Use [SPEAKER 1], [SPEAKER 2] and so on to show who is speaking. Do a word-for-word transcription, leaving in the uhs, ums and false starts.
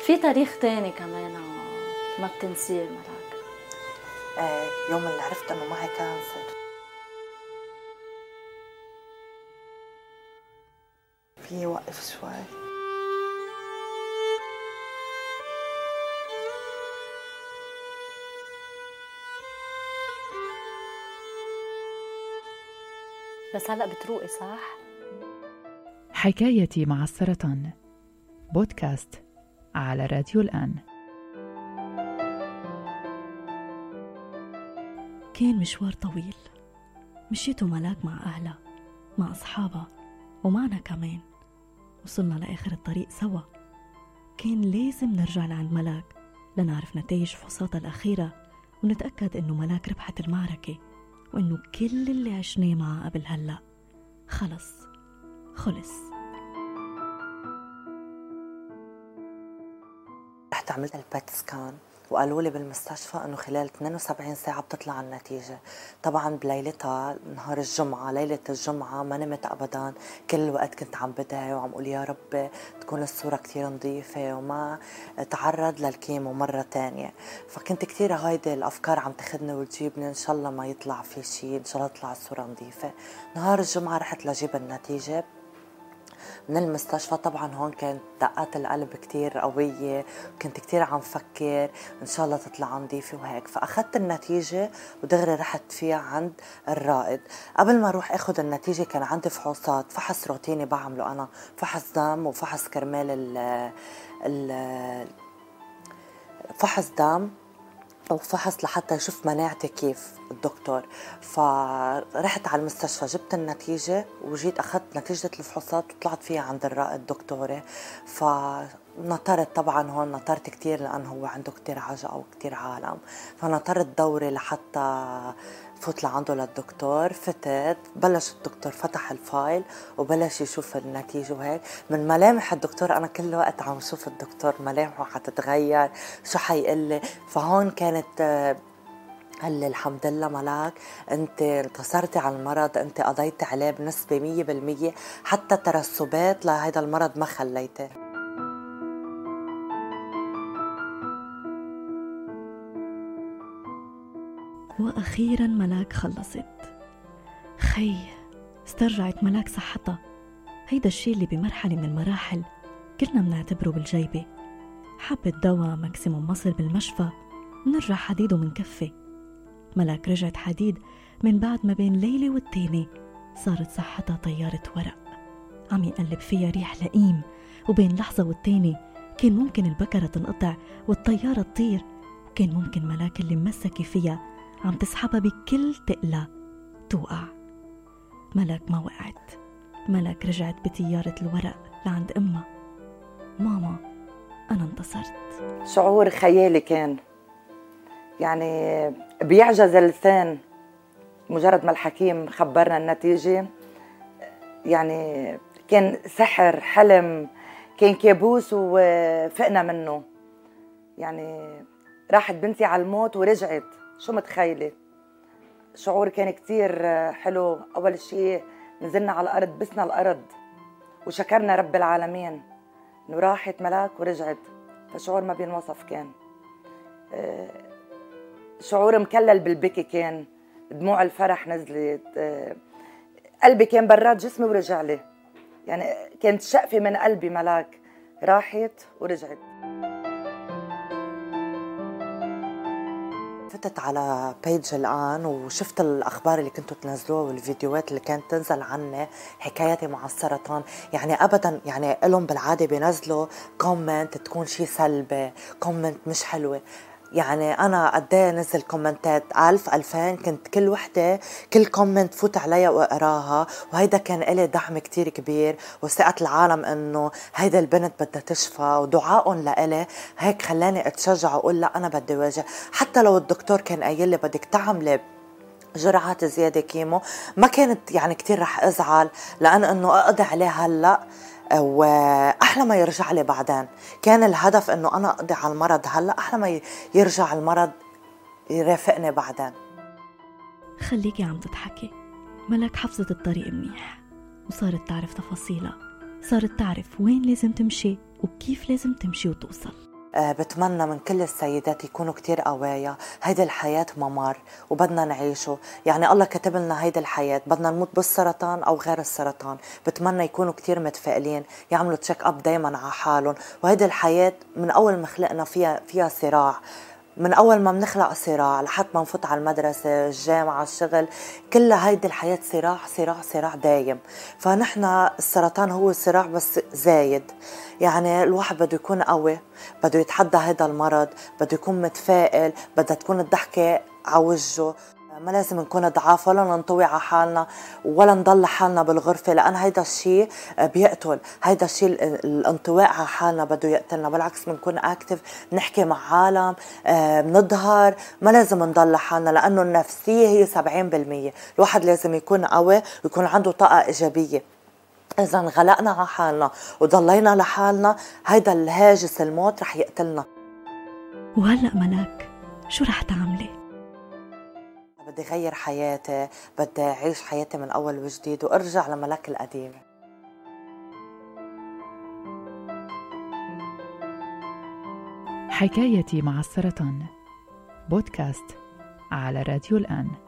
[SPEAKER 1] في تاريخ تاني كمان ما بتنسيه ملاك؟
[SPEAKER 2] ايه، يوم اللي عرفت انه معي كانسر. في وقف شوي.
[SPEAKER 1] بس هلأ بتروقي صح؟
[SPEAKER 3] حكايتي مع السرطان، بودكاست على راديو الآن.
[SPEAKER 4] كان مشوار طويل مشيته ملاك مع أهلها، مع أصحابها، ومعنا كمان. وصلنا لآخر الطريق سوا. كان لازم نرجع لعند ملاك لنعرف نتائج فحوصاتها الأخيرة ونتأكد إنه ملاك ربحت المعركة، وإنه كل اللي عشناه معها قبل هلأ خلص خلص.
[SPEAKER 2] رحت عملت البات سكان وقالوا لي بالمستشفى انه خلال اثنين وسبعين ساعه بتطلع النتيجه. طبعا بليلتها نهار الجمعه، ليله الجمعه ما نمت ابدا، كل الوقت كنت عم بدعي وعم اقول يا رب تكون الصوره كتير نظيفه وما تعرض للكيمو مره تانية. فكنت كتير هايدي الافكار عم تاخذني وتجيبني، ان شاء الله ما يطلع في شيء، ان شاء الله تطلع الصوره نظيفه. نهار الجمعه رحت لجيب النتيجه من المستشفى. طبعا هون كانت دقات القلب كتير قوية، كنت كتير عم فكر إن شاء الله تطلع نظيفة وهيك. فأخذت النتيجة ودغري رحت فيها عند الرائد. قبل ما أروح أخذ النتيجة كان عندي فحوصات، فحص روتيني بعمله أنا، فحص دم وفحص كرمال ال ال فحص دم وفحص لحتى يشوف مناعتي كيف الدكتور. فرحت على المستشفى جبت النتيجة وجيت أخذت نتيجة الفحوصات وطلعت فيها عند الرائد دكتوري. فنطرت طبعا هون، نطرت كتير لأنه هو عنده كتير عجقة وكتير عالم، فنطرت دوري لحتى فوت لعنده للدكتور. فتت بلش الدكتور فتح الفايل وبلش يشوف النتيجة وهيك. من ملامح الدكتور أنا كل وقت عم شوف الدكتور ملامحه حتتغير، شو حيقلي. فهون كانت قال لي الحمد لله ملاك، انت انتصرتي على المرض، انت قضيتي عليه بنسبة مية بالمية، حتى ترسبات لهذا المرض ما خليته.
[SPEAKER 4] وأخيرا ملاك خلصت. خي استرجعت ملاك صحتها. هيدا الشيء اللي بمرحلة من المراحل كلنا بنعتبره بالجيبة. حبة دواء ماكسيموم مصر بالمشفى نرجع حديد ومنكفي. ملاك رجعت حديد من بعد ما بين ليلة والتاني صارت صحتها طيارة ورق، عم يقلب فيها ريح لئيم، وبين لحظة والتاني كان ممكن البكرة تنقطع والطيارة تطير، وكان ممكن ملاك اللي ممسكي فيها عم تسحبها بكل تقلة توقع. ملاك ما وقعت. ملاك رجعت بطيارة الورق لعند أمها. ماما أنا انتصرت.
[SPEAKER 5] شعور خيالي كان، يعني بيعجز اللسان مجرد ما الحكيم خبرنا النتيجة. يعني كان سحر، حلم، كان كابوس وفقنا منه. يعني راحت بنتي على الموت ورجعت، شو متخيلة. شعور كان كتير حلو. أول شيء نزلنا على الأرض، بسنا الأرض وشكرنا رب العالمين إنه راحت ملاك ورجعت. فشعور ما بينوصف كان. شعور مكلل بالبكي، كان دموع الفرح نزلت، قلبي كان برات جسمي ورجع لي. يعني كانت شقفة من قلبي ملاك راحت ورجعت.
[SPEAKER 2] فتت على بيج الآن وشفت الأخبار اللي كنتوا تنزلوها والفيديوهات اللي كانت تنزل عني حكاياتي مع السرطان. يعني أبدا يعني لهم بالعادة بينزلوا كومنت تكون شي سلبي، كومنت مش حلوة. يعني أنا قديه نزل كومنتات ألف ألفين، كنت كل وحدة كل كومنت فوت عليها وأقراها، وهيدا كان إلي دعم كتير كبير وثقة العالم إنه هيدا البنت بدها تشفى، ودعائهم لإلي هيك خلاني أتشجع وأقول لا أنا بدي واجه. حتى لو الدكتور كان قايل لي بدك تعملي جرعات زيادة كيمو، ما كانت يعني كتير رح أزعل، لأن إنه أقضي عليه هلأ وأحلى ما يرجع لي بعدين. كان الهدف إنه أنا أقضي على المرض هلأ، أحلى ما يرجع المرض يرافقني بعدين.
[SPEAKER 4] خليكي عم تضحكي. ملاك حفظت الطريق منيح وصارت تعرف تفاصيلها، صارت تعرف وين لازم تمشي وكيف لازم تمشي وتوصل.
[SPEAKER 2] بتمنى من كل السيدات يكونوا كتير قوايا. هيدي الحياة ممر وبدنا نعيشه، يعني الله كتب لنا هيدي الحياة، بدنا نموت بالسرطان أو غير السرطان. بتمنى يكونوا كتير متفائلين، يعملوا تشيك أب دايما على حالهم. وهيدي الحياة من أول ما خلقنا فيها فيها صراع، من أول ما بنخلق صراع لحد ما نفوت على المدرسة، الجامعة، الشغل، كل هيدي الحياة صراع صراع صراع دايم. فنحن السرطان هو صراع بس زايد، يعني الواحد بده يكون قوي، بده يتحدى هذا المرض، بده يكون متفائل، بدها تكون الضحكة على وجهه. ما لازم نكون ضعاف ولا ننطوي على حالنا ولا نضل حالنا بالغرفة، لأن هيدا الشيء بيقتل. هيدا الشيء الانطواء على حالنا بده يقتلنا. بالعكس بنكون اكتف، نحكي مع عالم، بنظهر. ما لازم نضل حالنا، لأنه النفسية هي سبعين بالمية. الواحد لازم يكون قوي ويكون عنده طاقة إيجابية. إذا انغلقنا على حالنا وضلينا لحالنا، هيدا الهاجس الموت رح يقتلنا.
[SPEAKER 4] وهلأ ملاك شو رح تعملي؟
[SPEAKER 2] بدي غير حياتي، بدي أعيش حياتي من أول وجديد وأرجع لملاك القديمة.
[SPEAKER 3] حكايتي مع السرطان، بودكاست على راديو الآن.